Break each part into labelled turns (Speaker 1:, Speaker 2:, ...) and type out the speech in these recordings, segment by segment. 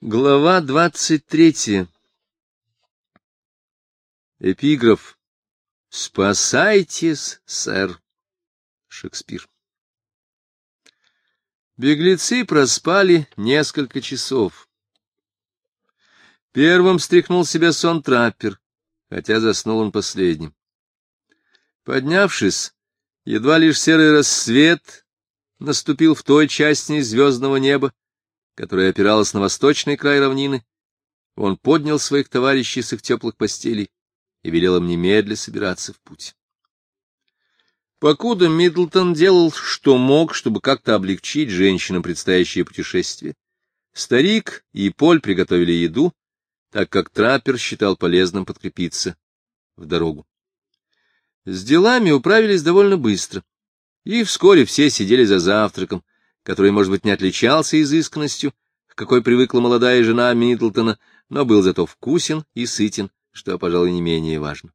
Speaker 1: Глава 23. Эпиграф. «Спасайтесь, сэр». Шекспир. Беглецы проспали несколько часов. Первым стряхнул с себя сон траппер, хотя заснул он последним. Поднявшись, едва лишь серый рассвет наступил в той части звездного неба, которая опиралась на восточный край равнины, он поднял своих товарищей с их теплых постелей и велел им немедля собираться в путь. Покуда Миддлтон делал, что мог, чтобы как-то облегчить женщинам предстоящее путешествие, старик и Поль приготовили еду, так как траппер считал полезным подкрепиться в дорогу. С делами управились довольно быстро, и вскоре все сидели за завтраком, который, может быть, не отличался изысканностью, к какой привыкла молодая жена Миддлтона, но был зато вкусен и сытен, что, пожалуй, не менее важно.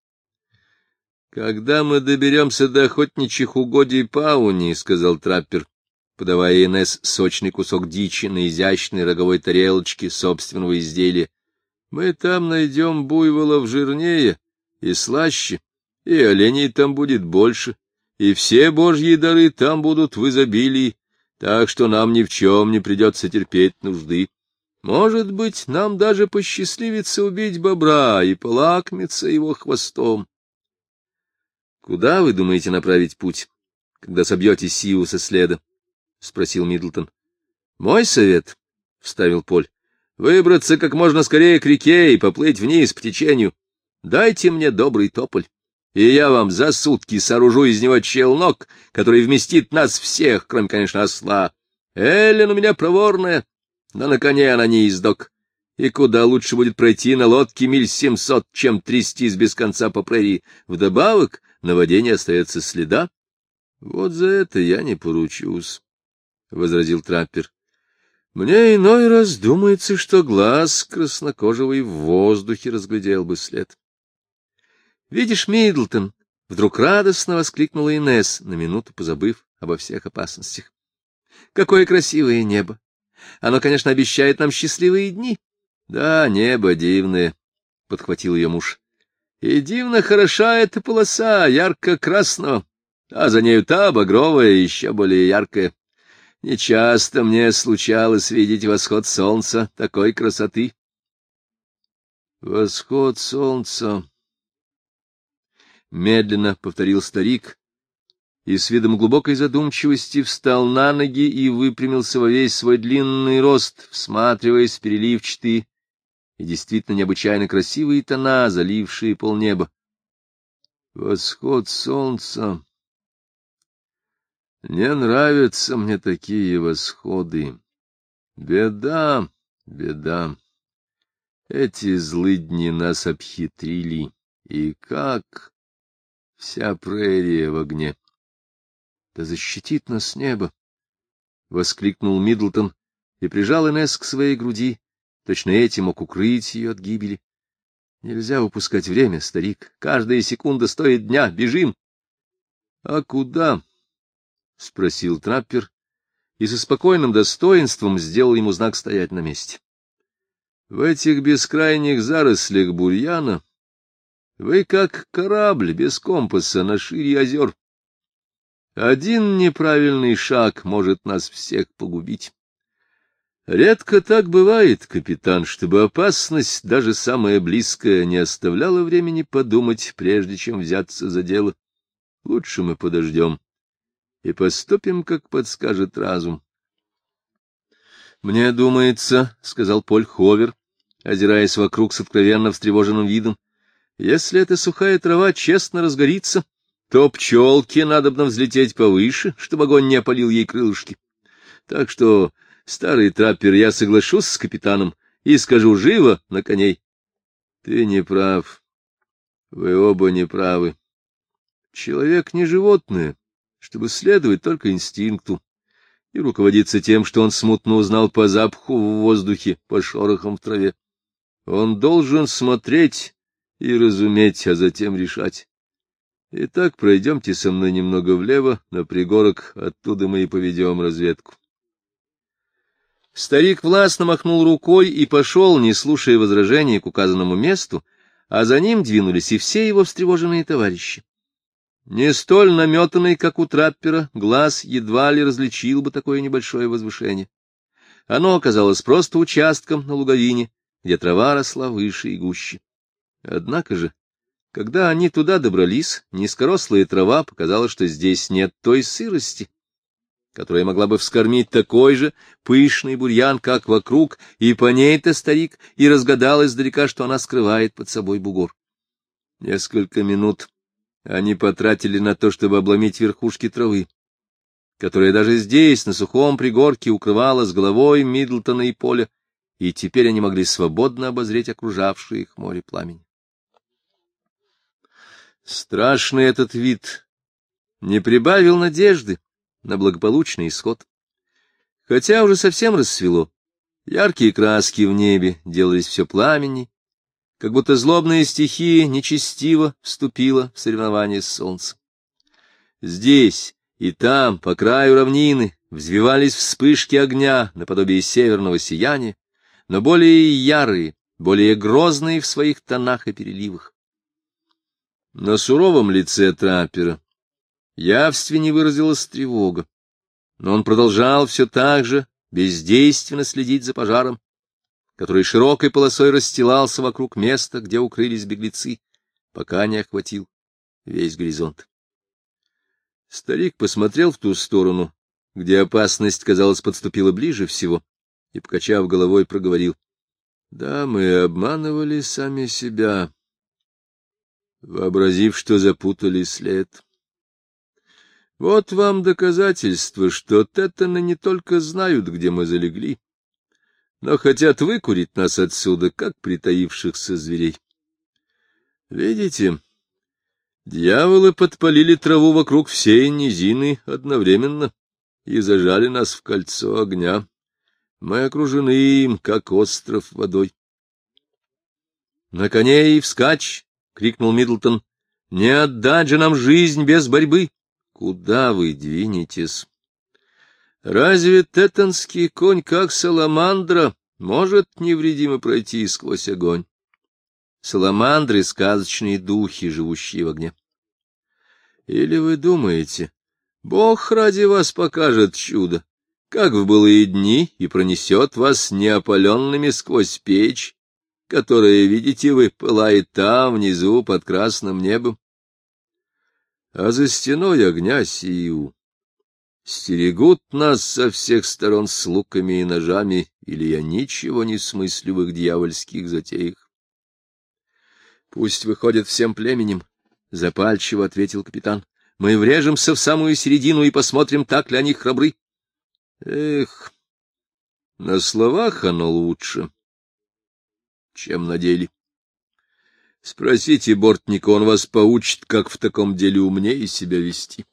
Speaker 1: «Когда мы доберемся до охотничьих угодий Пауни, — сказал траппер, подавая Инесс сочный кусок дичи на изящной роговой тарелочке собственного изделия, — мы там найдем буйволов жирнее и слаще, и оленей там будет больше, и все божьи дары там будут в изобилии, так что нам ни в чем не придется терпеть нужды. Может быть, нам даже посчастливится убить бобра и полакомиться его хвостом». — Куда вы думаете направить путь, когда собьете Сиу со следа? — спросил Миддлтон. — Мой совет, — вставил Поль, — выбраться как можно скорее к реке и поплыть вниз по течению. Дайте мне добрый тополь, и я вам за сутки сооружу из него челнок, который вместит нас всех, кроме, конечно, осла. Эллен у меня проворная, но на коне она не издок, и куда лучше будет пройти на лодке миль 700, чем трястись без конца по прерии. Вдобавок на воде не остается следа. — Вот за это я не поручусь, — возразил траппер. — Мне иной раз думается, что глаз краснокожего в воздухе разглядел бы след. — Видишь, Миддлтон, — вдруг радостно воскликнула Инесс, на минуту позабыв обо всех опасностях. — Какое красивое небо! Оно, конечно, обещает нам счастливые дни. — Да, небо дивное, — подхватил ее муж. И дивно хороша эта полоса ярко-красного, а за нею та багровая, еще более яркая. Нечасто мне случалось видеть восход солнца такой красоты. Восход солнца, — медленно повторил старик, и с видом глубокой задумчивости встал на ноги и выпрямился во весь свой длинный рост, всматриваясь в переливчатые и действительно необычайно красивые тона, залившие полнеба. Восход солнца. Не нравятся мне такие восходы. Беда, беда. Эти злыдни нас обхитрили, и как вся прерия в огне. Да защитит нас небо! — воскликнул Миддлтон и прижал Инесс к своей груди. Точно этим мог укрыть ее от гибели. Нельзя упускать время, старик. Каждая секунда стоит дня. Бежим! — А куда? — спросил траппер, и со спокойным достоинством сделал ему знак стоять на месте. — В этих бескрайних зарослях бурьяна вы как корабль без компаса на шире озер. Один неправильный шаг может нас всех погубить. Редко так бывает, капитан, чтобы опасность, даже самая близкая, не оставляла времени подумать, прежде чем взяться за дело. Лучше мы подождем и поступим, как подскажет разум. — Мне думается, — сказал Поль Ховер, озираясь вокруг с откровенно встревоженным видом, — если эта сухая трава честно разгорится, то пчелке надобно взлететь повыше, чтобы огонь не опалил ей крылышки. Так что... Старый траппер, я соглашусь с капитаном и скажу живо на коней. Ты не прав. Вы оба не правы. Человек не животное, чтобы следовать только инстинкту и руководиться тем, что он смутно узнал по запаху в воздухе, по шорохам в траве. Он должен смотреть и разуметь, а затем решать. Итак, пройдемте со мной немного влево, на пригорок, оттуда мы и поведем разведку. Старик властно махнул рукой и пошел, не слушая возражений, к указанному месту, а за ним двинулись и все его встревоженные товарищи. Не столь наметанный, как у траппера, глаз едва ли различил бы такое небольшое возвышение. Оно оказалось просто участком на луговине, где трава росла выше и гуще. Однако же, когда они туда добрались, низкорослая трава показала, что здесь нет той сырости, которая могла бы вскормить такой же пышный бурьян, как вокруг, и по ней-то старик и разгадал издалека, что она скрывает под собой бугор. Несколько минут они потратили на то, чтобы обломить верхушки травы, которая даже здесь, на сухом пригорке, укрывала с головой Миддлтона и Поля, и теперь они могли свободно обозреть окружавшее их море пламени. Страшный этот вид не прибавил надежды на благополучный исход. Хотя уже совсем рассвело, яркие краски в небе делались все пламенней, как будто злобная стихия нечестиво вступила в соревнование с солнцем. Здесь и там, по краю равнины, взвивались вспышки огня наподобие северного сияния, но более ярые, более грозные в своих тонах и переливах. На суровом лице траппера явственнее выразилась тревога, но он продолжал все так же бездейственно следить за пожаром, который широкой полосой расстилался вокруг места, где укрылись беглецы, пока не охватил весь горизонт. Старик посмотрел в ту сторону, где опасность, казалось, подступила ближе всего, и, покачав головой, проговорил: — Да, мы обманывали сами себя, вообразив, что запутали след. Вот вам доказательство, что теттоны не только знают, где мы залегли, но хотят выкурить нас отсюда, как притаившихся зверей. Видите, дьяволы подпалили траву вокруг всей низины одновременно и зажали нас в кольцо огня. Мы окружены им, как остров водой. — На коней вскачь! — крикнул Миддлтон. — Не отдать же нам жизнь без борьбы! Куда вы двинетесь? Разве теттонский конь, как саламандра, может невредимо пройти сквозь огонь? Саламандры — сказочные духи, живущие в огне. Или вы думаете, Бог ради вас покажет чудо, как в былые дни, и пронесет вас неопаленными сквозь печь, которая, видите вы, пылает там, внизу, под красным небом? А за стеной огня сию стерегут нас со всех сторон с луками и ножами, или я ничего не смыслю в их дьявольских затеях. — Пусть выходят всем племенем, — запальчиво ответил капитан. — Мы врежемся в самую середину и посмотрим, так ли они храбры. Эх, на словах оно лучше, чем на деле. Спросите бортника, он вас поучит, как в таком деле умнее себя вести.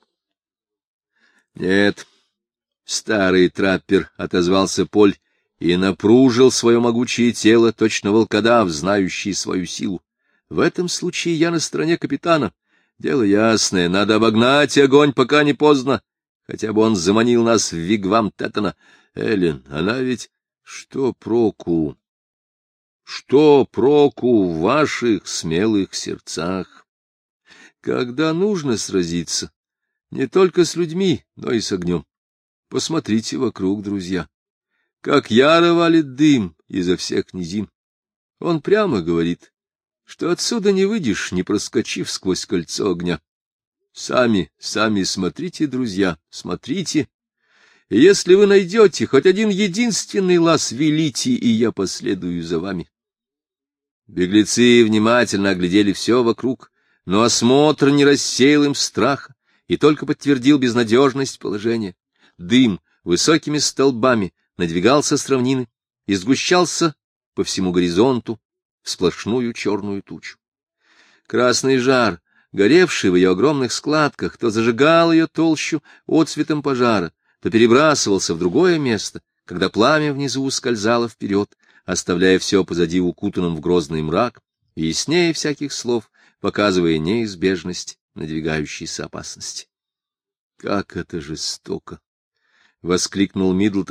Speaker 1: Нет, старый траппер, — отозвался Поль и напружил свое могучее тело, точно волкодав, знающий свою силу. В этом случае я на стороне капитана. Дело ясное, надо обогнать огонь, пока не поздно, хотя бы он заманил нас в вигвам Теттона. Эллен, она ведь... Что проку? Что проку в ваших смелых сердцах? Когда нужно сразиться, не только с людьми, но и с огнем. Посмотрите вокруг, друзья, как яро валит дым изо всех низин. Он прямо говорит, что отсюда не выйдешь, не проскочив сквозь кольцо огня. Сами смотрите, друзья, смотрите. И если вы найдете хоть один единственный лаз, велите, и я последую за вами. Беглецы внимательно оглядели все вокруг, но осмотр не рассеял им страха и только подтвердил безнадежность положения. Дым высокими столбами надвигался с равнины и сгущался по всему горизонту в сплошную черную тучу. Красный жар, горевший в ее огромных складках, то зажигал ее толщу отцветом пожара, то перебрасывался в другое место, когда пламя внизу ускользало вперед, оставляя все позади укутанным в грозный мрак и яснее всяких слов, показывая неизбежность надвигающейся опасности. — Как это жестоко! — воскликнул Миддлтон,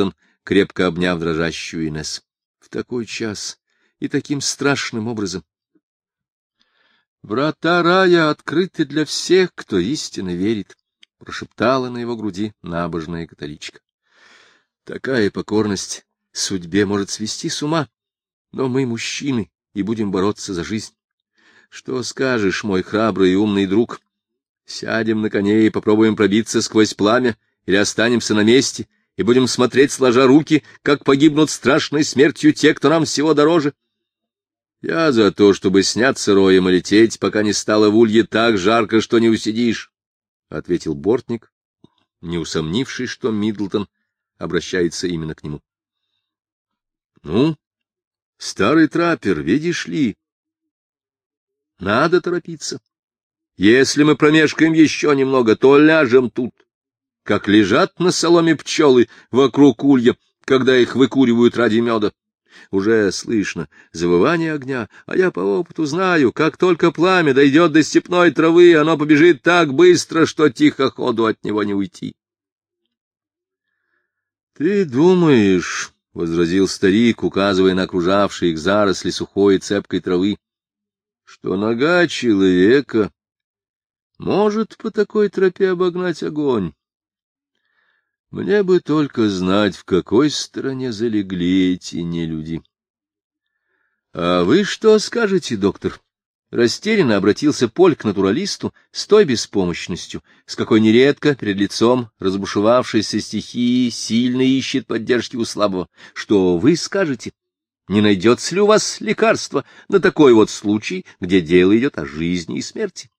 Speaker 1: крепко обняв дрожащую Инесс. — В такой час и таким страшным образом. — Врата рая открыты для всех, кто истинно верит, — прошептала на его груди набожная католичка. — Такая покорность судьбе может свести с ума, но мы мужчины и будем бороться за жизнь. Что скажешь, мой храбрый и умный друг? Сядем на коней и попробуем пробиться сквозь пламя, или останемся на месте и будем смотреть, сложа руки, как погибнут страшной смертью те, кто нам всего дороже? Я за то, чтобы сняться роем и лететь, пока не стало в улье так жарко, что не усидишь, — ответил бортник, не усомнившись, что Миддлтон обращается именно к нему. — Ну, старый траппер, видишь ли, надо торопиться. Если мы промешкаем еще немного, то ляжем тут, как лежат на соломе пчелы вокруг улья, когда их выкуривают ради меда. Уже слышно завывание огня, а я по опыту знаю, как только пламя дойдет до степной травы, оно побежит так быстро, что тихоходу от него не уйти. — Ты думаешь, — возразил старик, указывая на окружавшие их заросли сухой и цепкой травы, — что нога человека может по такой тропе обогнать огонь? Мне бы только знать, в какой стороне залегли эти нелюди. — А вы что скажете, доктор? Растерянно обратился Поль к натуралисту с той беспомощностью, с какой нередко перед лицом разбушевавшейся стихии сильно ищет поддержки у слабого. Что вы скажете? Не найдется ли у вас лекарства на такой вот случай, где дело идет о жизни и смерти?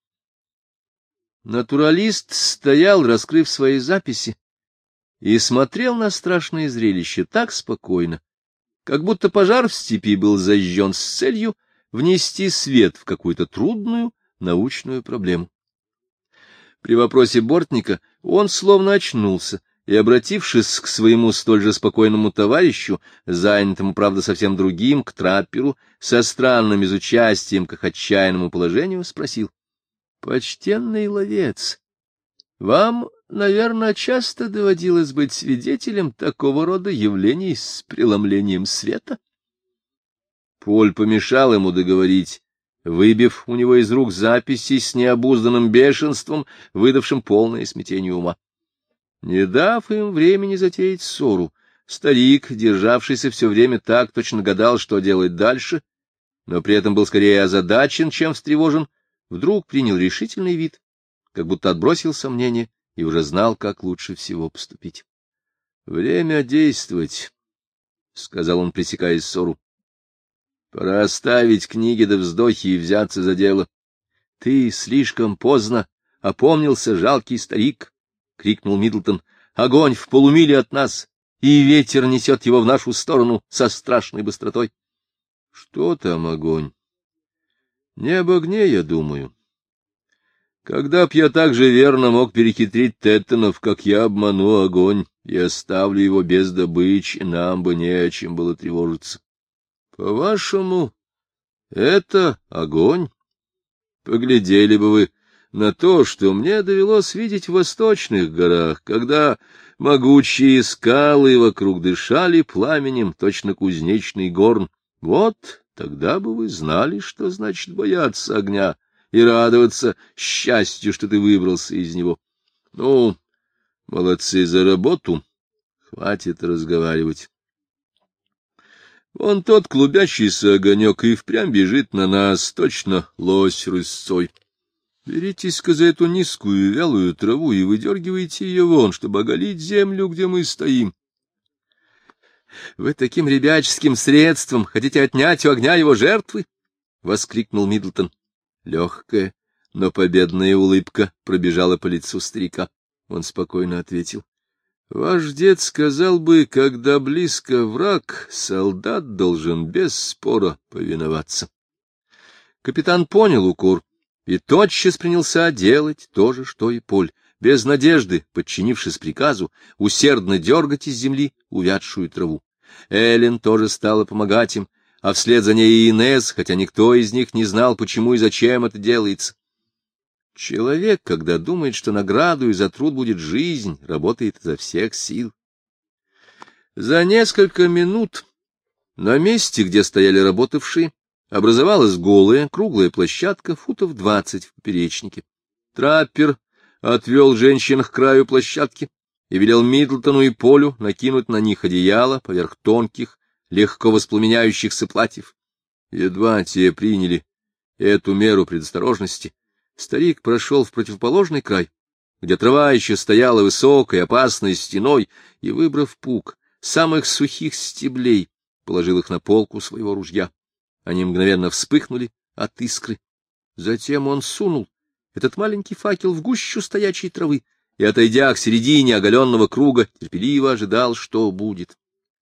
Speaker 1: Натуралист стоял, раскрыв свои записи, и смотрел на страшное зрелище так спокойно, как будто пожар в степи был зажжен с целью внести свет в какую-то трудную научную проблему. При вопросе бортника он словно очнулся и, обратившись к своему столь же спокойному товарищу, занятому, правда, совсем другим, к трапперу, со странным изучастием к их отчаянному положению, спросил: — Почтенный ловец, вам, наверное, часто доводилось быть свидетелем такого рода явлений с преломлением света? Поль помешал ему договорить, выбив у него из рук записи с необузданным бешенством, выдавшим полное смятение ума. Не дав им времени затеять ссору, старик, державшийся все время так, точно гадал, что делать дальше, но при этом был скорее озадачен, чем встревожен, вдруг принял решительный вид, как будто отбросил сомнения и уже знал, как лучше всего поступить. — Время действовать, — сказал он, пресекая ссору. — Пора оставить книги да вздохи и взяться за дело. — Ты слишком поздно опомнился, жалкий старик, — крикнул Миддлтон. — Огонь в полумиле от нас, и ветер несет его в нашу сторону со страшной быстротой. — Что там огонь? — Не об огне, я думаю. Когда б я так же верно мог перехитрить Теттонов, как я обману огонь, и оставлю его без добычи, нам бы не о чем было тревожиться. По-вашему, это огонь? Поглядели бы вы на то, что мне довелось видеть в восточных горах, когда могучие скалы вокруг дышали пламенем, точно кузнечный горн. Вот тогда бы вы знали, что значит бояться огня и радоваться счастью, что ты выбрался из него. Ну, молодцы за работу, хватит разговаривать. Вон тот клубящийся огонек и впрямь бежит на нас, точно лось рысцой. Беритесь-ка за эту низкую вялую траву и выдергивайте ее вон, чтобы оголить землю, где мы стоим. Вы таким ребяческим средством хотите отнять у огня его жертвы? — воскликнул Миддлтон. Легкая, но победная улыбка пробежала по лицу старика. Он спокойно ответил: — Ваш дед сказал бы, когда близко враг, солдат должен без спора повиноваться. Капитан понял укор и тотчас принялся делать то же, что и Поль, без надежды, подчинившись приказу, усердно дергать из земли увядшую траву. Эллен тоже стала помогать им, а вслед за ней и Инесс, хотя никто из них не знал, почему и зачем это делается. Человек, когда думает, что наградой за труд будет жизнь, работает изо всех сил. За несколько минут на месте, где стояли работавшие, образовалась голая круглая площадка футов 20 в поперечнике. Траппер отвел женщин к краю площадки и велел Миддлтону и Полю накинуть на них одеяло поверх тонких, легко воспламеняющихся платьев. Едва те приняли эту меру предосторожности, старик прошел в противоположный край, где трава еще стояла высокой опасной стеной, и, выбрав пук самых сухих стеблей, положил их на полку своего ружья. Они мгновенно вспыхнули от искры. Затем он сунул этот маленький факел в гущу стоячей травы и, отойдя к середине оголенного круга, терпеливо ожидал, что будет.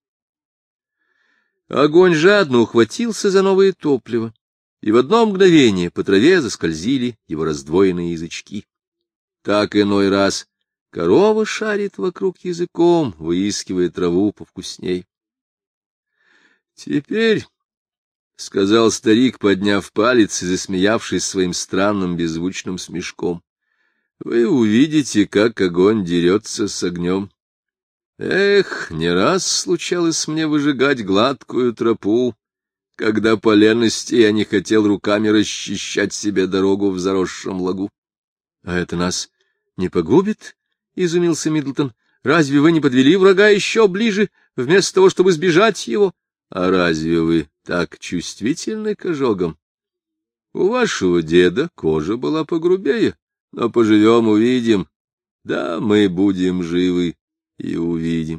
Speaker 1: Огонь жадно ухватился за новое топливо, и в одно мгновение по траве заскользили его раздвоенные язычки. Так иной раз корова шарит вокруг языком, выискивая траву повкусней. — Теперь, — сказал старик, подняв палец и засмеявшись своим странным беззвучным смешком, — вы увидите, как огонь дерется с огнем. Эх, не раз случалось мне выжигать гладкую тропу, когда по лености я не хотел руками расчищать себе дорогу в заросшем лагу. — А это нас не погубит? — изумился Миддлтон. — Разве вы не подвели врага еще ближе, вместо того, чтобы сбежать его? — А разве вы так чувствительны к ожогам? У вашего деда кожа была погрубее, но поживем — увидим. Да, мы будем живы и увидим.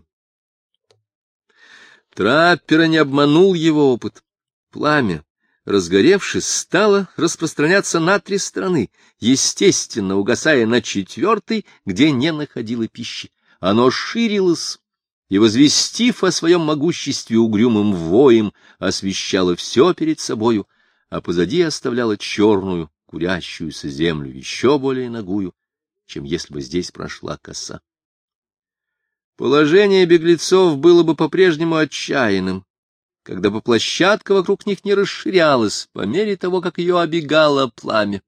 Speaker 1: Траппера не обманул его опыт. Пламя, разгоревшись, стало распространяться на 3 стороны, естественно, угасая на 4-й, где не находило пищи. Оно ширилось и, возвестив о своем могуществе угрюмым воем, освещало все перед собою, а позади оставляло черную, курящуюся землю, еще более нагую, чем если бы здесь прошла коса. Положение беглецов было бы по-прежнему отчаянным, когда бы площадка вокруг них не расширялась по мере того, как ее обегало пламя.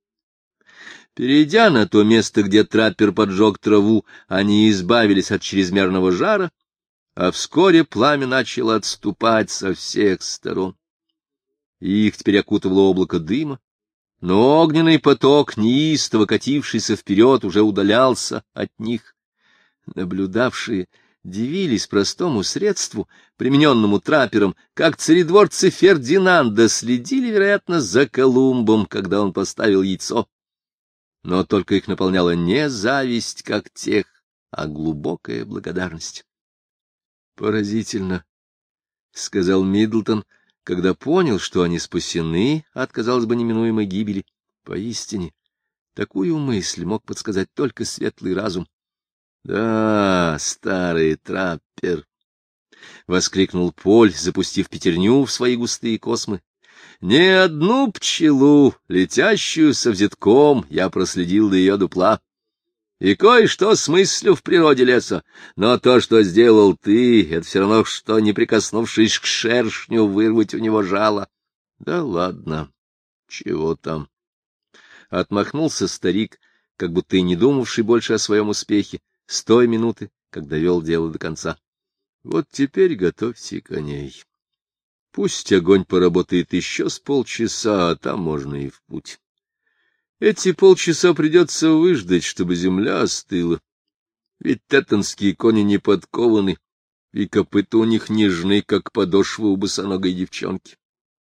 Speaker 1: Перейдя на то место, где траппер поджег траву, они избавились от чрезмерного жара, а вскоре пламя начало отступать со всех сторон. Их теперь окутывало облако дыма, но огненный поток, неистово катившийся вперед, уже удалялся от них. Наблюдавшие дивились простому средству, примененному траппером, как царедворцы Фердинанда следили, вероятно, за Колумбом, когда он поставил яйцо. Но только их наполняла не зависть, как тех, а глубокая благодарность. — Поразительно, — сказал Миддлтон, когда понял, что они спасены от, казалось бы, неминуемой гибели. Поистине, такую мысль мог подсказать только светлый разум. — Да, старый траппер! — воскликнул Поль, запустив пятерню в свои густые космы. — Не одну пчелу, летящую со взятком, я проследил до ее дупла. И кое-что смыслю в природе леса, но то, что сделал ты, это все равно, что, не прикоснувшись к шершню, вырвать у него жало. — Да ладно, чего там? Отмахнулся старик, как будто и не думавший больше о своем успехе, с той минуты, когда вел дело до конца. Вот теперь готовьте коней. Пусть огонь поработает еще с полчаса, а там можно и в путь. Эти полчаса придется выждать, чтобы земля остыла. Ведь тэттонские кони не подкованы, и копыта у них нежны, как подошва у босоногой девчонки.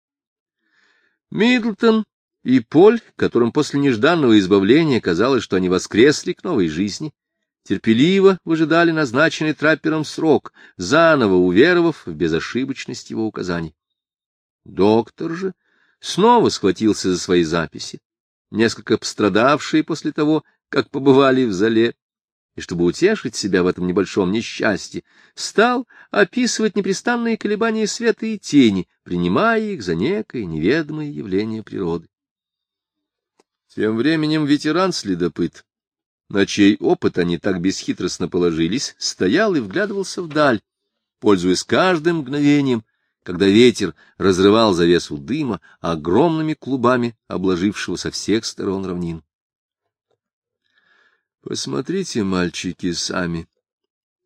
Speaker 1: Миддлтон и Поль, которым после нежданного избавления казалось, что они воскресли к новой жизни, терпеливо выжидали назначенный траппером срок, заново уверовав в безошибочность его указаний. Доктор же снова схватился за свои записи, несколько пострадавшие после того, как побывали в Золе, и, чтобы утешить себя в этом небольшом несчастье, стал описывать непрестанные колебания света и тени, принимая их за некое неведомое явление природы. Тем временем ветеран-следопыт, на чей опыт они так бесхитростно положились, стоял и вглядывался вдаль, пользуясь каждым мгновением, когда ветер разрывал завесу дыма огромными клубами, обложившего со всех сторон равнин. — Посмотрите, мальчики, сами,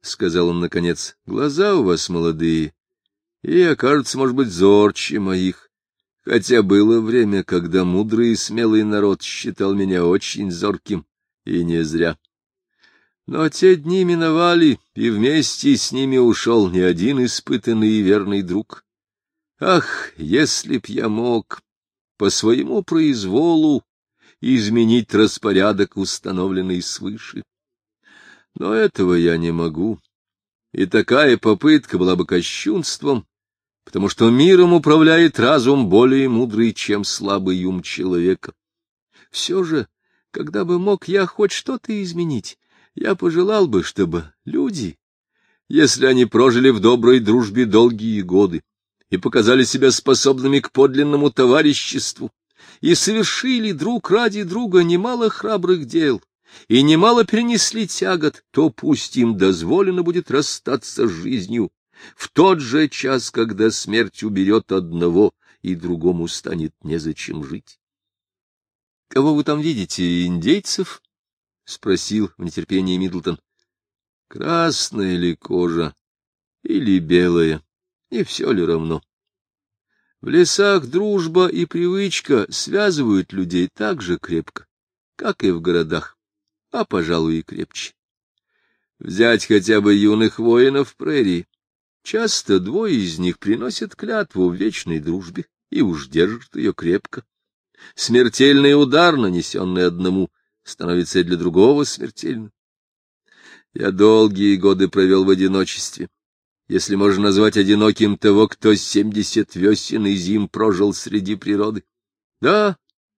Speaker 1: сказал он наконец, — глаза у вас молодые, и окажутся, может быть, зорче моих, хотя было время, когда мудрый и смелый народ считал меня очень зорким, и не зря. Но те дни миновали, и вместе с ними ушел не один испытанный и верный друг. Ах, если б я мог по своему произволу изменить распорядок, установленный свыше. Но этого я не могу, и такая попытка была бы кощунством, потому что миром управляет разум более мудрый, чем слабый ум человека. Все же, когда бы мог я хоть что-то изменить, я пожелал бы, чтобы люди, если они прожили в доброй дружбе долгие годы и показали себя способными к подлинному товариществу, и совершили друг ради друга немало храбрых дел, и немало перенесли тягот, то пусть им дозволено будет расстаться с жизнью в тот же час, когда смерть уберет одного, и другому станет незачем жить. — Кого вы там видите, индейцев? — спросил в нетерпении Миддлтон. — Красная ли кожа или белая, не все ли равно? В лесах дружба и привычка связывают людей так же крепко, как и в городах, а, пожалуй, и крепче. Взять хотя бы юных воинов прерии. Часто двое из них приносят клятву в вечной дружбе и уж держат ее крепко. Смертельный удар, нанесенный одному, становится и для другого смертельным. Я долгие годы провел в одиночестве, если можно назвать одиноким того, кто 70 весен и зим прожил среди природы. Да,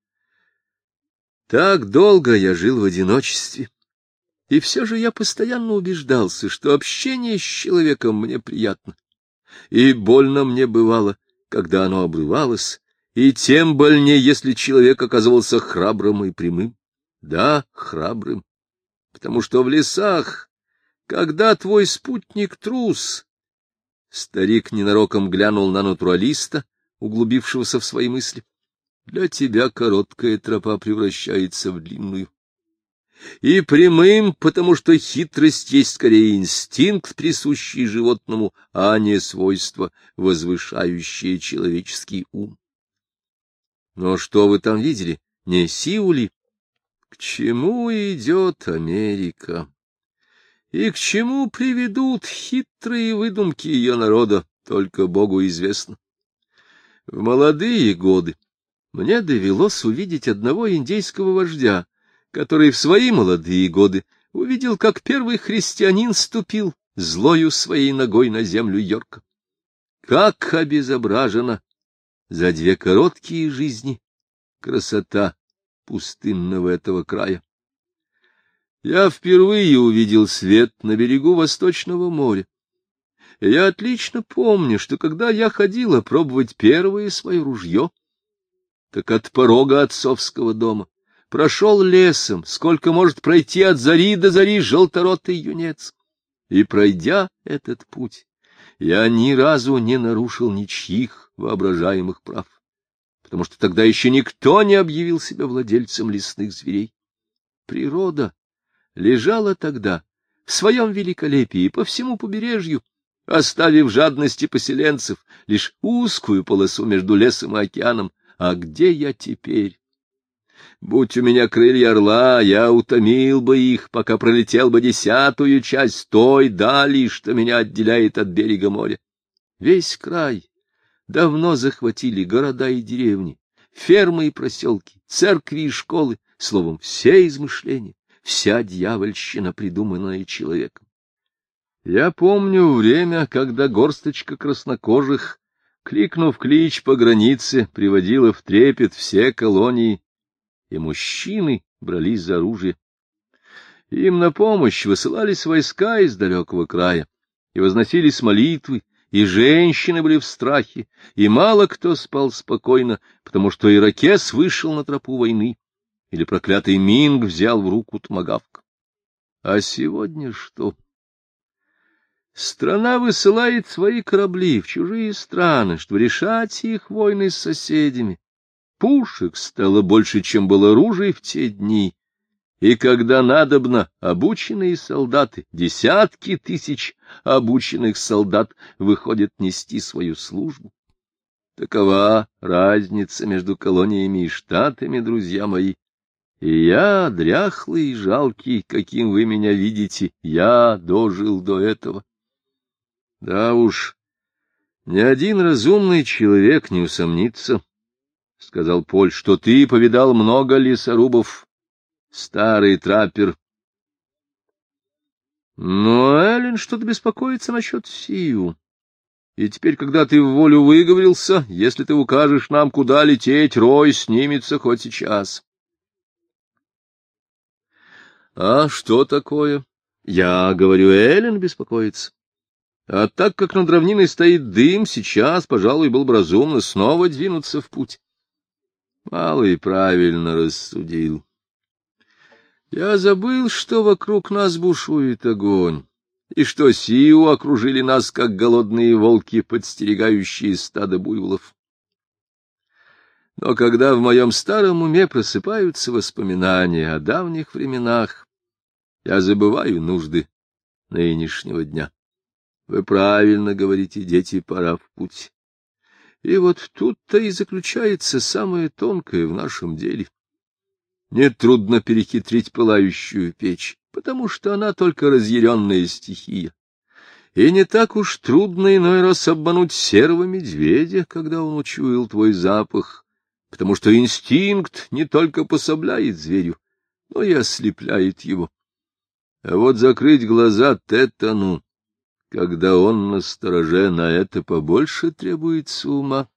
Speaker 1: так долго я жил в одиночестве, и все же я постоянно убеждался, что общение с человеком мне приятно, и больно мне бывало, когда оно обрывалось, и тем больнее, если человек оказывался храбрым и прямым. Да, храбрым, потому что в лесах, когда твой спутник трус... Старик ненароком глянул на натуралиста, углубившегося в свои мысли. Для тебя короткая тропа превращается в длинную. И прямым, потому что хитрость есть скорее инстинкт, присущий животному, а не свойство, возвышающее человеческий ум. Но что вы там видели? Не силу ли? К чему идет Америка? И к чему приведут хитрые выдумки ее народа, только Богу известно. В молодые годы мне довелось увидеть одного индейского вождя, который в свои молодые годы увидел, как первый христианин ступил злою своей ногой на землю Йорка. Как обезображена за 2 короткие жизни красота пустынного этого края! Я впервые увидел свет на берегу Восточного моря. И я отлично помню, что когда я ходил опробовать первое свое ружье, так от порога отцовского дома прошел лесом, сколько может пройти от зари до зари желторотый юнец. И, пройдя этот путь, я ни разу не нарушил ничьих воображаемых прав, потому что тогда еще никто не объявил себя владельцем лесных зверей. Природа лежала тогда в своем великолепии по всему побережью, оставив жадности поселенцев лишь узкую полосу между лесом и океаном. А где я теперь? Будь у меня крылья орла, я утомил бы их, пока пролетел бы 10-ую часть той дали, что меня отделяет от берега моря. Весь край давно захватили города и деревни, фермы и проселки, церкви и школы, словом, все измышления, вся дьявольщина, придуманная человеком. Я помню время, когда горсточка краснокожих, кликнув клич по границе, приводила в трепет все колонии, и мужчины брались за оружие. Им на помощь высылались войска из далекого края, и возносились молитвы, и женщины были в страхе, и мало кто спал спокойно, потому что ирокез вышел на тропу войны, или проклятый Минг взял в руку томагавк. А сегодня что? Страна высылает свои корабли в чужие страны, чтобы решать их войны с соседями. Пушек стало больше, чем было ружей в те дни, и когда надобно, обученные солдаты, десятки тысяч обученных солдат выходят нести свою службу. Такова разница между колониями и штатами, друзья мои. И я, дряхлый и жалкий, каким вы меня видите, я дожил до этого. Да уж, ни один разумный человек не усомнится, — сказал Поль, — что ты повидал много лесорубов, старый траппер. Но Эллен что-то беспокоится насчет Сию. И теперь, когда ты в волю выговорился, если ты укажешь нам, куда лететь, Рой снимется хоть сейчас. — А что такое? Я говорю, Эллен беспокоится. А так как над равниной стоит дым, сейчас, пожалуй, было бы разумно снова двинуться в путь. Малый правильно рассудил. Я забыл, что вокруг нас бушует огонь, и что Сиу окружили нас, как голодные волки, подстерегающие стадо буйволов. Но когда в моем старом уме просыпаются воспоминания о давних временах, я забываю нужды нынешнего дня. Вы правильно говорите, дети, пора в путь. И вот тут-то и заключается самое тонкое в нашем деле. Нетрудно перехитрить пылающую печь, потому что она только разъяренная стихия. И не так уж трудно иной раз обмануть серого медведя, когда он учуял твой запах, потому что инстинкт не только пособляет зверю, но и ослепляет его. А вот закрыть глаза Тетану, когда он настороже, на это побольше требуется ума,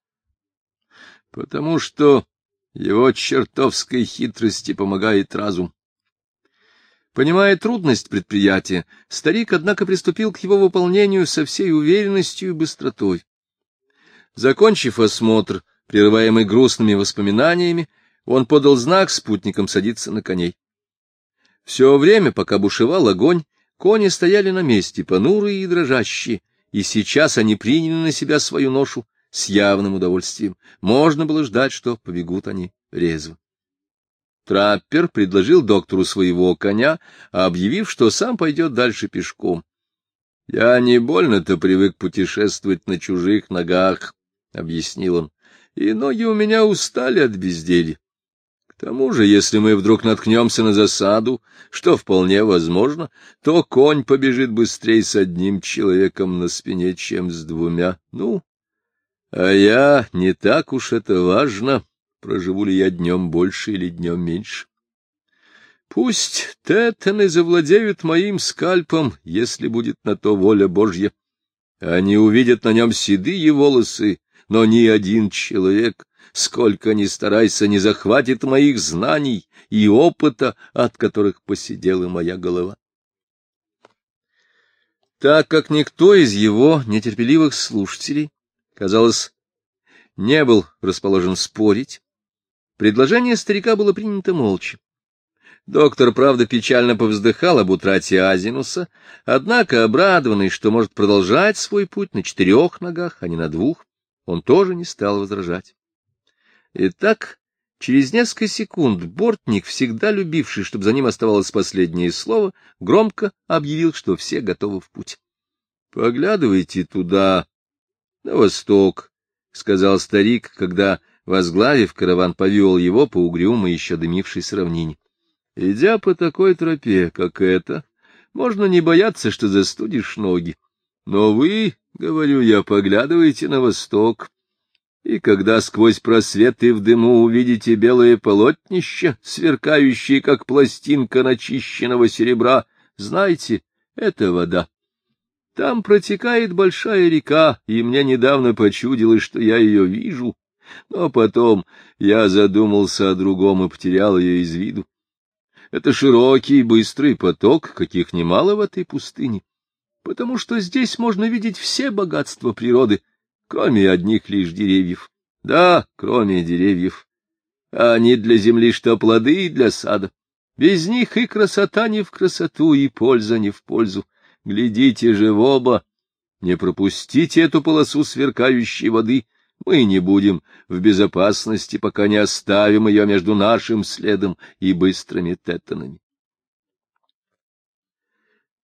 Speaker 1: потому что его чертовской хитрости помогает разум. Понимая трудность предприятия, старик, однако, приступил к его выполнению со всей уверенностью и быстротой. Закончив осмотр, прерываемый грустными воспоминаниями, он подал знак спутникам садиться на коней. Все время, пока бушевал огонь, кони стояли на месте, понурые и дрожащие, и сейчас они приняли на себя свою ношу с явным удовольствием. Можно было ждать, что побегут они резво. Траппер предложил доктору своего коня, объявив, что сам пойдет дальше пешком. — Я не больно-то привык путешествовать на чужих ногах, — объяснил он, — и ноги у меня устали от безделья. К тому же, если мы вдруг наткнемся на засаду, что вполне возможно, то конь побежит быстрее с одним человеком на спине, чем с двумя. Ну, а я, не так уж это важно, проживу ли я днем больше или днем меньше. Пусть тетаны завладеют моим скальпом, если будет на то воля Божья. Они увидят на нем седые волосы, но ни один человек, сколько ни старайся, не захватит моих знаний и опыта, от которых посидела моя голова. Так как никто из его нетерпеливых слушателей, казалось, не был расположен спорить, предложение старика было принято молча. Доктор, правда, печально повздыхал об утрате Азинуса, однако, обрадованный, что может продолжать свой путь на 4 ногах, а не на 2, он тоже не стал возражать. Итак, через несколько секунд бортник, всегда любивший, чтобы за ним оставалось последнее слово, громко объявил, что все готовы в путь. — Поглядывайте туда, на восток, — сказал старик, когда, возглавив караван, повел его по угрюмой еще дымившейся равнине. — Идя по такой тропе, как эта, можно не бояться, что застудишь ноги. Но вы, говорю я, поглядывайте на восток, и когда сквозь просветы в дыму увидите белое полотнище, сверкающее, как пластинка начищенного серебра, знайте, это вода. Там протекает большая река, и мне недавно почудилось, что я ее вижу, но потом я задумался о другом и потерял ее из виду. Это широкий и быстрый поток, каких немало в этой пустыне, потому что здесь можно видеть все богатства природы, кроме одних лишь деревьев. Да, кроме деревьев. А они для земли, что плоды и для сада. Без них и красота не в красоту, и польза не в пользу. Глядите же в оба, не пропустите эту полосу сверкающей воды. Мы не будем в безопасности, пока не оставим ее между нашим следом и быстрыми тетанами.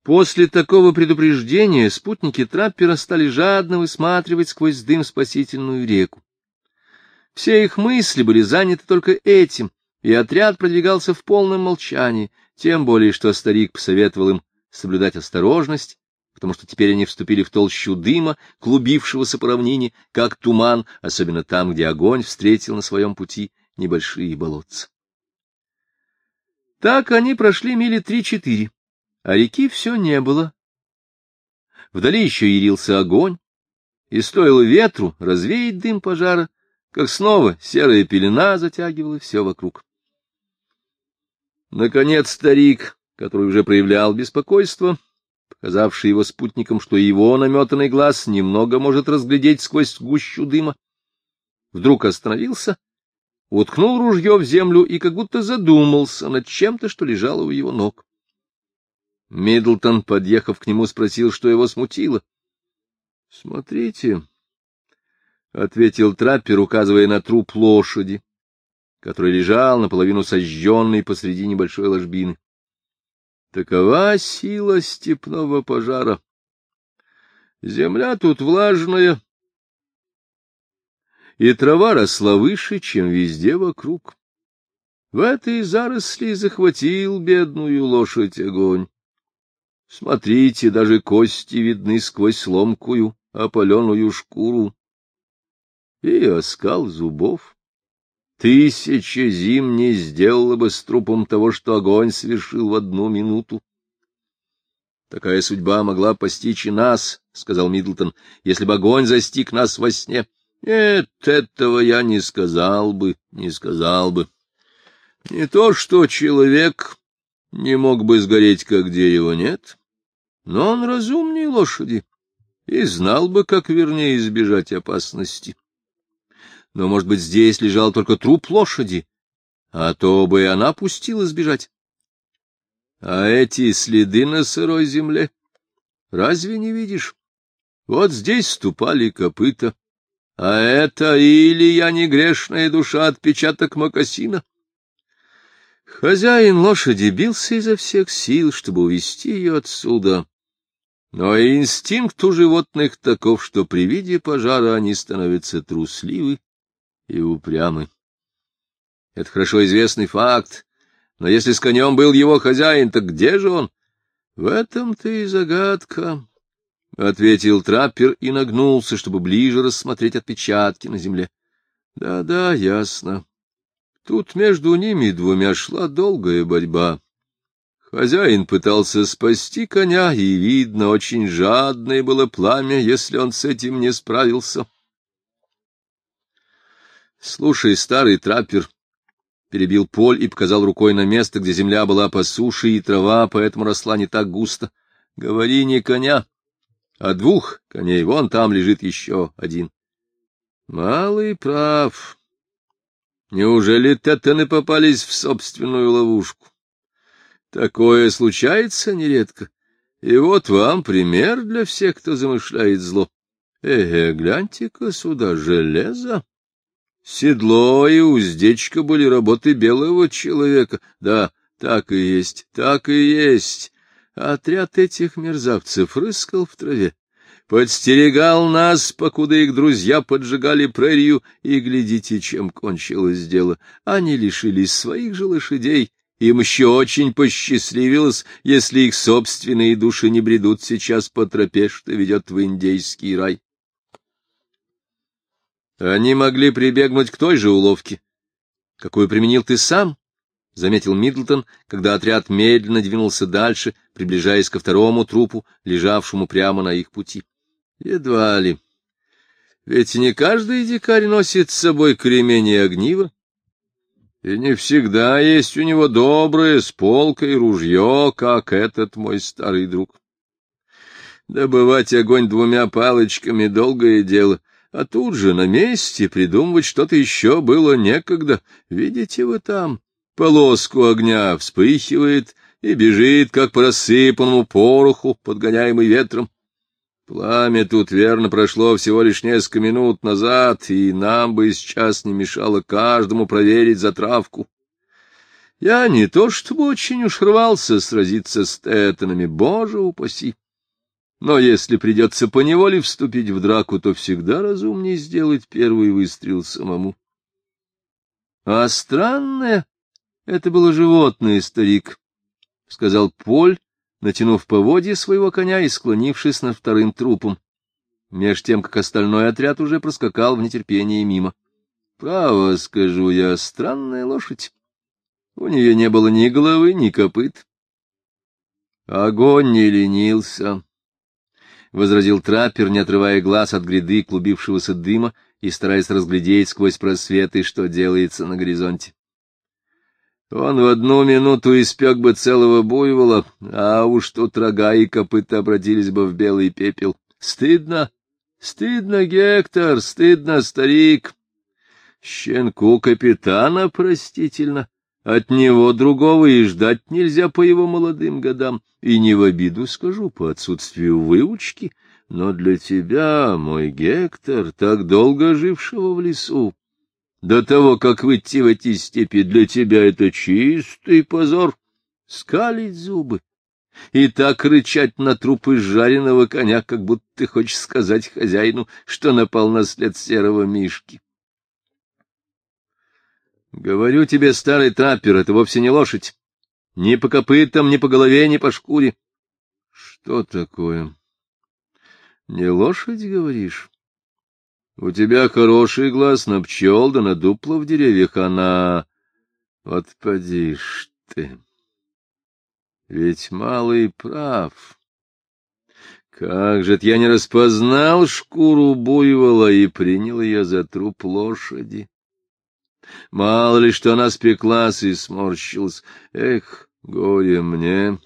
Speaker 1: После такого предупреждения спутники траппера стали жадно высматривать сквозь дым спасительную реку. Все их мысли были заняты только этим, и отряд продвигался в полном молчании, тем более что старик посоветовал им соблюдать осторожность, потому что теперь они вступили в толщу дыма, клубившегося по равнине, как туман, особенно там, где огонь встретил на своем пути небольшие болотца. Так они прошли мили 3-4, а реки все не было. Вдали еще ярился огонь, и стоило ветру развеять дым пожара, как снова серая пелена затягивала все вокруг. Наконец старик, который уже проявлял беспокойство, показавший его спутникам, что его наметанный глаз немного может разглядеть сквозь гущу дыма, вдруг остановился, уткнул ружье в землю и как будто задумался над чем-то, что лежало у его ног. Миддлтон, подъехав к нему, спросил, что его смутило. — Смотрите, — ответил траппер, указывая на труп лошади, который лежал наполовину сожженный посреди небольшой ложбины. Такова сила степного пожара. Земля тут влажная, и трава росла выше, чем везде вокруг. В этой заросли захватил бедную лошадь огонь. Смотрите, даже кости видны сквозь ломкую, опаленную шкуру. И оскал зубов. 1000 зим не сделала бы с трупом того, что огонь совершил в 1 минуту. — Такая судьба могла постичь и нас, — сказал Миддлтон, — если бы огонь застиг нас во сне. — Нет, этого я не сказал бы, не сказал бы. Не то, что человек не мог бы сгореть, как дерево, нет, но он разумнее лошади и знал бы, как вернее избежать опасности. Но, может быть, здесь лежал только труп лошади, а то бы и она пустилась бежать. А эти следы на сырой земле, разве не видишь? Вот здесь ступали копыта, а это или я не грешная душа, отпечаток мокасина. Хозяин лошади бился изо всех сил, чтобы увести ее отсюда. Но инстинкт у животных таков, что при виде пожара они становятся трусливы и упрямы. Это хорошо известный факт, но если с конем был его хозяин, так где же он? В этом-то и загадка, — ответил траппер и нагнулся, чтобы ближе рассмотреть отпечатки на земле. Да, ясно. Тут между ними двумя шла долгая борьба. Хозяин пытался спасти коня, и, видно, очень жадное было пламя, если он с этим не справился. — Слушай, старый траппер, — перебил Поль и показал рукой на место, где земля была по суше, и трава поэтому росла не так густо. — Говори не коня, а 2 коней, вон там лежит еще один. — Малый прав. Неужели тетаны попались в собственную ловушку? Такое случается нередко. И вот вам пример для всех, кто замышляет зло. Гляньте-ка сюда, железо. Седло и уздечка были работы белого человека. Да, так и есть, так и есть. Отряд этих мерзавцев рыскал в траве, подстерегал нас, покуда их друзья поджигали прерию, и глядите, чем кончилось дело. Они лишились своих же лошадей. Им еще очень посчастливилось, если их собственные души не бредут сейчас по тропе, что ведет в индейский рай. Они могли прибегнуть к той же уловке, какую применил ты сам, — заметил Миддлтон, когда отряд медленно двинулся дальше, приближаясь ко 2-му трупу, лежавшему прямо на их пути. Едва ли. Ведь не каждый дикарь носит с собой кремень и огниво, и не всегда есть у него доброе с полкой ружье, как этот мой старый друг. Добывать огонь 2 палочками — долгое дело, а тут же на месте придумывать что-то еще было некогда. Видите вы там? Полоску огня вспыхивает и бежит, как по рассыпанному пороху, подгоняемый ветром. Пламя тут, верно, прошло всего лишь несколько минут назад, и нам бы сейчас не мешало каждому проверить затравку. Я не то чтобы очень уж рвался сразиться с Тэттонами, боже упаси. Но если придется поневоле вступить в драку, то всегда разумнее сделать первый выстрел самому. А странное это было животное, старик, — сказал Поль, натянув поводья своего коня и склонившись над вторым трупом, меж тем, как остальной отряд уже проскакал в нетерпении мимо. Право скажу я, странная лошадь. У нее не было ни головы, ни копыт. Огонь не ленился, — возразил траппер, не отрывая глаз от гряды клубившегося дыма и стараясь разглядеть сквозь просветы, что делается на горизонте. Он в одну минуту испек бы целого буйвола, а уж тут рога и копыта обратились бы в белый пепел. Стыдно, стыдно, Гектор, стыдно, старик. Щенку капитана простительно. От него другого и ждать нельзя по его молодым годам. И не в обиду скажу по отсутствию выучки, но для тебя, мой Гектор, так долго жившего в лесу, до того, как выйти в эти степи, для тебя это чистый позор. Скалить зубы и так рычать на труп изжаренного коня, как будто ты хочешь сказать хозяину, что напал на след серого мишки. Говорю тебе, старый траппер, это вовсе не лошадь. Ни по копытам, ни по голове, ни по шкуре. Что такое? Не лошадь, говоришь? У тебя хороший глаз на пчел да на дупло в деревьях, она... Вот поди ж ты. Ведь малый прав. Как же я не распознал шкуру буйвола и принял ее за труп лошади. Мало ли, что она спеклась и сморщилась. Эх, горе мне!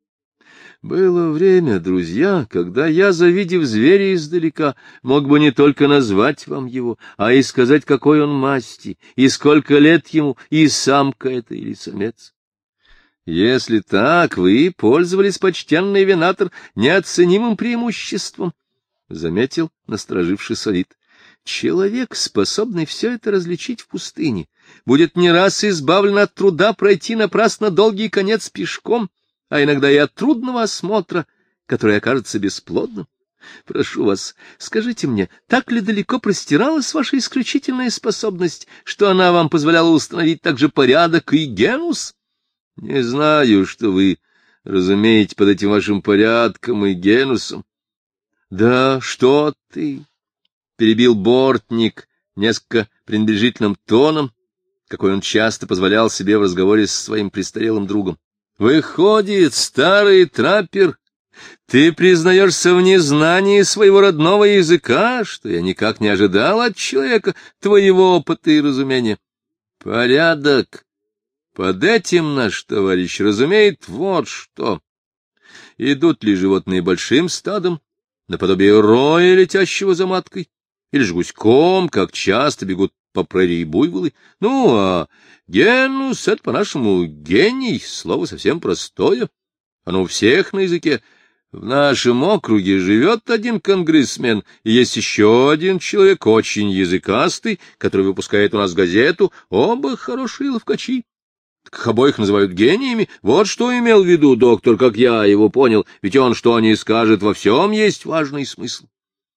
Speaker 1: Было время, друзья, когда я, завидев зверя издалека, мог бы не только назвать вам его, а и сказать, какой он масти, и сколько лет ему, и самка это или самец. Если так, вы пользовались, почтенный венатор, неоценимым преимуществом, — заметил настороживший Солид. Человек, способный все это различить в пустыне, будет не раз избавлен от труда пройти напрасно долгий конец пешком, а иногда и от трудного осмотра, который окажется бесплодным. Прошу вас, скажите мне, так ли далеко простиралась ваша исключительная способность, что она вам позволяла установить также порядок и генус? Не знаю, что вы разумеете под этим вашим порядком и генусом. Да что ты! — перебил Бортник несколько пренебрежительным тоном, какой он часто позволял себе в разговоре со своим престарелым другом. — Выходит, старый траппер, ты признаешься в незнании своего родного языка, что я никак не ожидал от человека твоего опыта и разумения. Порядок. Под этим наш товарищ разумеет вот что. Идут ли животные большим стадом, наподобие роя, летящего за маткой, или же гуськом, как часто бегут по прерии буйволы. Ну, а генус — это, по-нашему, гений, слово совсем простое. Оно у всех на языке. В нашем округе живет один конгрессмен, и есть еще один человек, очень языкастый, который выпускает у нас газету. Оба хорошие ловкачи. Так их обоих называют гениями. Вот что имел в виду доктор, как я его понял, ведь он что ни скажет, во всем есть важный смысл.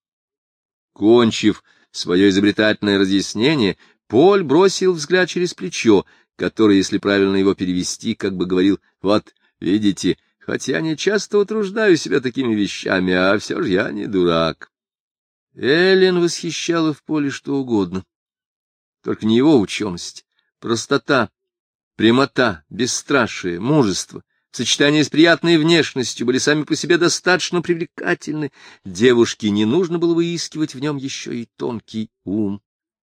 Speaker 1: Кончив свое изобретательное разъяснение, Поль бросил взгляд через плечо, который, если правильно его перевести, как бы говорил: вот, видите, хоть я не часто утруждаю себя такими вещами, а все же я не дурак. Эллен восхищала в Поле что угодно, только не его ученость, простота, прямота, бесстрашие, мужество, в сочетании с приятной внешностью были сами по себе достаточно привлекательны. Девушке не нужно было выискивать в нем еще и тонкий ум.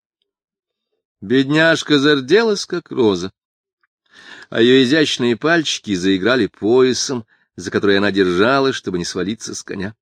Speaker 1: Бедняжка зарделась, как роза, а ее изящные пальчики заиграли поясом, за который она держалась, чтобы не свалиться с коня.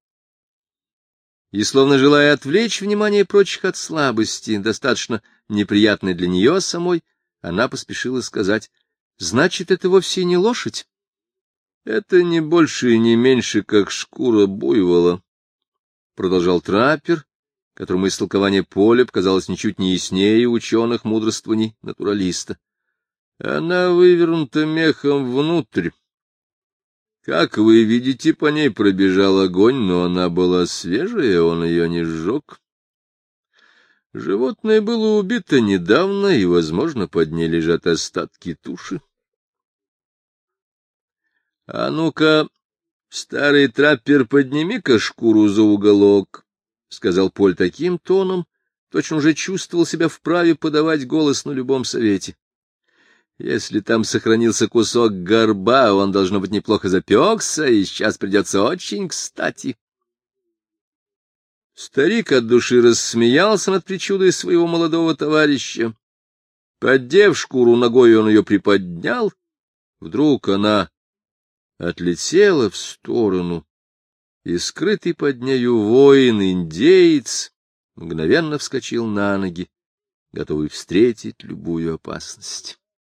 Speaker 1: И, словно желая отвлечь внимание прочих от слабости, достаточно неприятной для нее самой, она поспешила сказать: значит, это вовсе не лошадь? Это не больше и не меньше, как шкура буйвола, — продолжал траппер, которому истолкование Поля показалось ничуть не яснее ученых мудрствований натуралиста. Она вывернута мехом внутрь. Как вы видите, по ней пробежал огонь, но она была свежая, он ее не сжег. Животное было убито недавно, и, возможно, под ней лежат остатки туши. — А ну-ка, старый траппер, подними-ка шкуру за уголок, — сказал Поль таким тоном, точно уже чувствовал себя вправе подавать голос на любом совете. Если там сохранился кусок горба, он, должно быть, неплохо запекся, и сейчас придется очень кстати. Старик от души рассмеялся над причудой своего молодого товарища. Поддев шкуру ногой, он ее приподнял. Вдруг она отлетела в сторону, и скрытый под нею воин-индеец мгновенно вскочил на ноги, готовый встретить любую опасность.